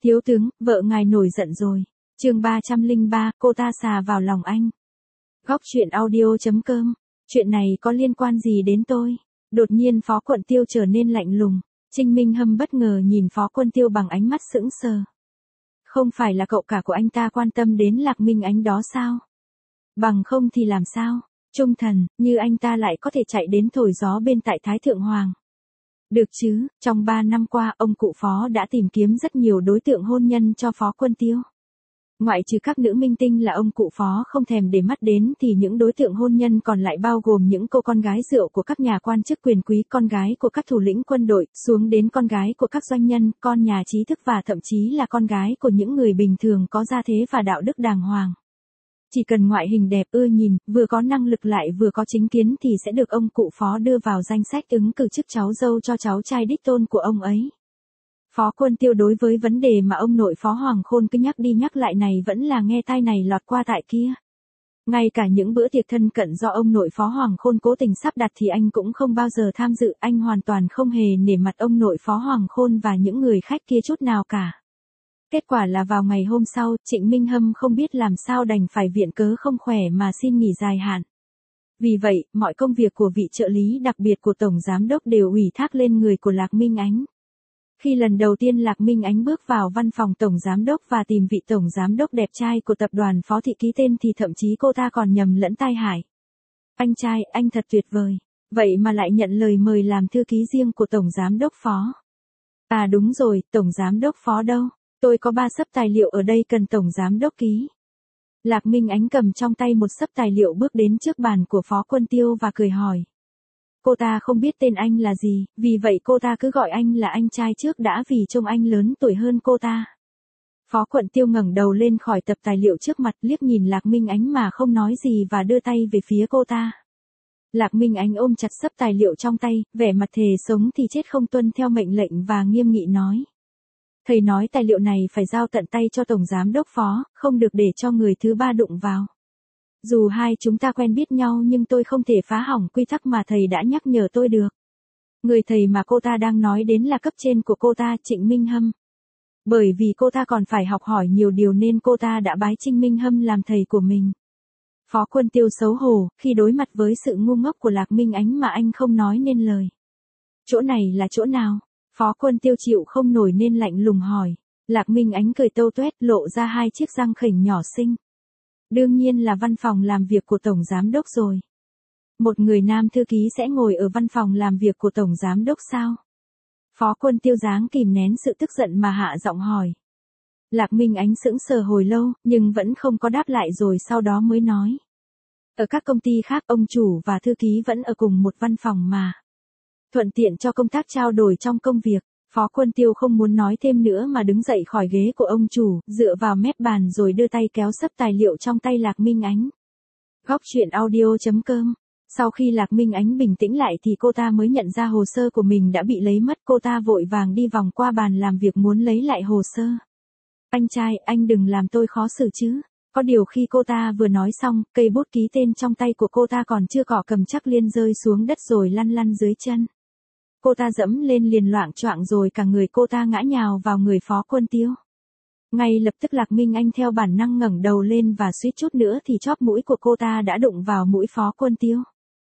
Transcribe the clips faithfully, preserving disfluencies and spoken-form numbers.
Thiếu tướng, vợ ngài nổi giận rồi. Chương ba trăm lẻ ba, cô ta xà vào lòng anh. Góc truyện audio chấm com. Chuyện này có liên quan gì đến tôi? Đột nhiên Phó Quận Tiêu trở nên lạnh lùng. Trinh Minh Hâm bất ngờ nhìn Phó Quân Tiêu bằng ánh mắt sững sờ. Không phải là cậu cả của anh ta quan tâm đến Lạc Minh Ánh đó sao? Bằng không thì làm sao? Trung thần, như anh ta lại có thể chạy đến thổi gió bên tại Thái Thượng Hoàng. Được chứ, trong ba năm qua ông cụ Phó đã tìm kiếm rất nhiều đối tượng hôn nhân cho Phó Quân Tiêu. Ngoại trừ các nữ minh tinh là ông cụ Phó không thèm để mắt đến thì những đối tượng hôn nhân còn lại bao gồm những cô con gái rượu của các nhà quan chức quyền quý, con gái của các thủ lĩnh quân đội, xuống đến con gái của các doanh nhân, con nhà trí thức và thậm chí là con gái của những người bình thường có gia thế và đạo đức đàng hoàng. Chỉ cần ngoại hình đẹp ưa nhìn, vừa có năng lực lại vừa có chính kiến thì sẽ được ông cụ Phó đưa vào danh sách ứng cử chức cháu dâu cho cháu trai đích tôn của ông ấy. Phó Quân Tiêu đối với vấn đề mà ông nội Phó Hoàng Khôn cứ nhắc đi nhắc lại này vẫn là nghe tai này lọt qua tại kia. Ngay cả những bữa tiệc thân cận do ông nội Phó Hoàng Khôn cố tình sắp đặt thì anh cũng không bao giờ tham dự, anh hoàn toàn không hề nể mặt ông nội Phó Hoàng Khôn và những người khách kia chút nào cả. Kết quả là vào ngày hôm sau, Trịnh Minh Hâm không biết làm sao đành phải viện cớ không khỏe mà xin nghỉ dài hạn. Vì vậy, mọi công việc của vị trợ lý đặc biệt của Tổng Giám Đốc đều ủy thác lên người của Lạc Minh Ánh. Khi lần đầu tiên Lạc Minh Ánh bước vào văn phòng Tổng Giám Đốc và tìm vị Tổng Giám Đốc đẹp trai của tập đoàn Phó Thị ký tên thì thậm chí cô ta còn nhầm lẫn tai hại. Anh trai, anh thật tuyệt vời. Vậy mà lại nhận lời mời làm thư ký riêng của Tổng Giám Đốc Phó. À đúng rồi, Tổng Giám Đốc Phó đâu? Tôi có ba xấp tài liệu ở đây cần Tổng Giám Đốc ký. Lạc Minh Ánh cầm trong tay một xấp tài liệu bước đến trước bàn của Phó Quân Tiêu và cười hỏi. Cô ta không biết tên anh là gì, vì vậy cô ta cứ gọi anh là anh trai trước đã vì trông anh lớn tuổi hơn cô ta. Phó Quận Tiêu ngẩng đầu lên khỏi tập tài liệu trước mặt, liếc nhìn Lạc Minh Ánh mà không nói gì và đưa tay về phía cô ta. Lạc Minh Ánh ôm chặt xấp tài liệu trong tay, vẻ mặt thề sống thì chết không tuân theo mệnh lệnh và nghiêm nghị nói. Thầy nói tài liệu này phải giao tận tay cho Tổng Giám Đốc Phó, không được để cho người thứ ba đụng vào. Dù hai chúng ta quen biết nhau nhưng tôi không thể phá hỏng quy tắc mà thầy đã nhắc nhở tôi được. Người thầy mà cô ta đang nói đến là cấp trên của cô ta, Trịnh Minh Hâm. Bởi vì cô ta còn phải học hỏi nhiều điều nên cô ta đã bái Trịnh Minh Hâm làm thầy của mình. Phó Quân Tiêu xấu hổ, khi đối mặt với sự ngu ngốc của Lạc Minh Ánh mà anh không nói nên lời. Chỗ này là chỗ nào? Phó Quân Tiêu chịu không nổi nên lạnh lùng hỏi. Lạc Minh Ánh cười tâu tuét lộ ra hai chiếc răng khểnh nhỏ xinh. Đương nhiên là văn phòng làm việc của Tổng Giám Đốc rồi. Một người nam thư ký sẽ ngồi ở văn phòng làm việc của Tổng Giám Đốc sao? Phó Quân Tiêu dáng kìm nén sự tức giận mà hạ giọng hỏi. Lạc Minh Ánh sững sờ hồi lâu, nhưng vẫn không có đáp lại rồi sau đó mới nói. Ở các công ty khác ông chủ và thư ký vẫn ở cùng một văn phòng mà. Thuận tiện cho công tác trao đổi trong công việc. Phó Quân Tiêu không muốn nói thêm nữa mà đứng dậy khỏi ghế của ông chủ, dựa vào mép bàn rồi đưa tay kéo xấp tài liệu trong tay Lạc Minh Ánh. Góc truyện audio chấm com. Sau khi Lạc Minh Ánh bình tĩnh lại thì cô ta mới nhận ra hồ sơ của mình đã bị lấy mất, cô ta vội vàng đi vòng qua bàn làm việc muốn lấy lại hồ sơ. Anh trai, anh đừng làm tôi khó xử chứ. Có điều khi cô ta vừa nói xong, cây bút ký tên trong tay của cô ta còn chưa cỏ cầm chắc liên rơi xuống đất rồi lăn lăn dưới chân. Cô ta dẫm lên liền loạng choạng rồi cả người cô ta ngã nhào vào người Phó Quân Tiêu. Ngay lập tức Lạc Minh Anh theo bản năng ngẩng đầu lên và suýt chút nữa thì chóp mũi của cô ta đã đụng vào mũi Phó Quân Tiêu.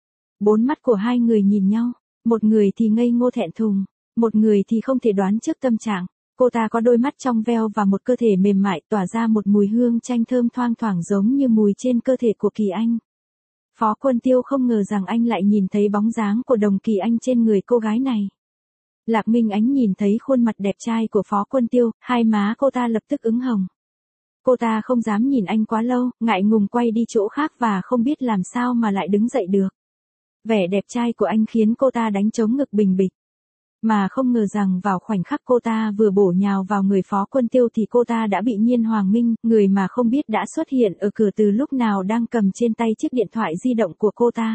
Bốn mắt của hai người nhìn nhau, một người thì ngây ngô thẹn thùng, một người thì không thể đoán trước tâm trạng. Cô ta có đôi mắt trong veo và một cơ thể mềm mại tỏa ra một mùi hương chanh thơm thoang thoảng giống như mùi trên cơ thể của Kỳ Anh. Phó Quân Tiêu không ngờ rằng anh lại nhìn thấy bóng dáng của Đồng Kỳ Anh trên người cô gái này. Lạc Minh Ánh nhìn thấy khuôn mặt đẹp trai của Phó Quân Tiêu, hai má cô ta lập tức ửng hồng. Cô ta không dám nhìn anh quá lâu, ngại ngùng quay đi chỗ khác và không biết làm sao mà lại đứng dậy được. Vẻ đẹp trai của anh khiến cô ta đánh trống ngực bình bịch. Mà không ngờ rằng vào khoảnh khắc cô ta vừa bổ nhào vào người Phó Quân Tiêu thì cô ta đã bị Nhiên Hoàng Minh, người mà không biết đã xuất hiện ở cửa từ lúc nào đang cầm trên tay chiếc điện thoại di động của cô ta.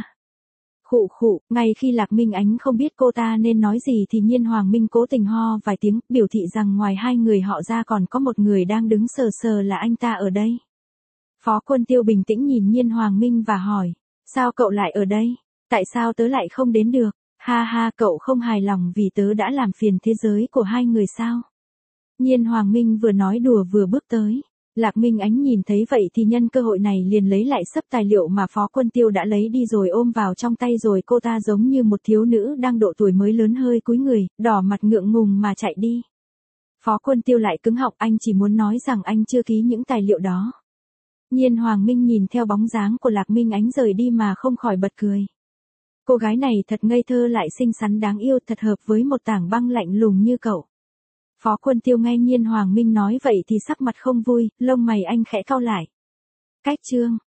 Khụ khụ, ngay khi Lạc Minh Ánh không biết cô ta nên nói gì thì Nhiên Hoàng Minh cố tình ho vài tiếng, biểu thị rằng ngoài hai người họ ra còn có một người đang đứng sờ sờ là anh ta ở đây. Phó Quân Tiêu bình tĩnh nhìn Nhiên Hoàng Minh và hỏi, sao cậu lại ở đây? Tại sao tớ lại không đến được? Ha ha, cậu không hài lòng vì tớ đã làm phiền thế giới của hai người sao? Nhiên Hoàng Minh vừa nói đùa vừa bước tới. Lạc Minh Ánh nhìn thấy vậy thì nhân cơ hội này liền lấy lại sấp tài liệu mà Phó Quân Tiêu đã lấy đi rồi ôm vào trong tay, rồi cô ta giống như một thiếu nữ đang độ tuổi mới lớn hơi cúi người, đỏ mặt ngượng ngùng mà chạy đi. Phó Quân Tiêu lại cứng họng, anh chỉ muốn nói rằng anh chưa ký những tài liệu đó. Nhiên Hoàng Minh nhìn theo bóng dáng của Lạc Minh Ánh rời đi mà không khỏi bật cười. Cô gái này thật ngây thơ lại xinh xắn đáng yêu, thật hợp với một tảng băng lạnh lùng như cậu. Phó Quân Tiêu nghe Nhiên Hoàng Minh nói vậy thì sắc mặt không vui, lông mày anh khẽ cau lại. Cách chương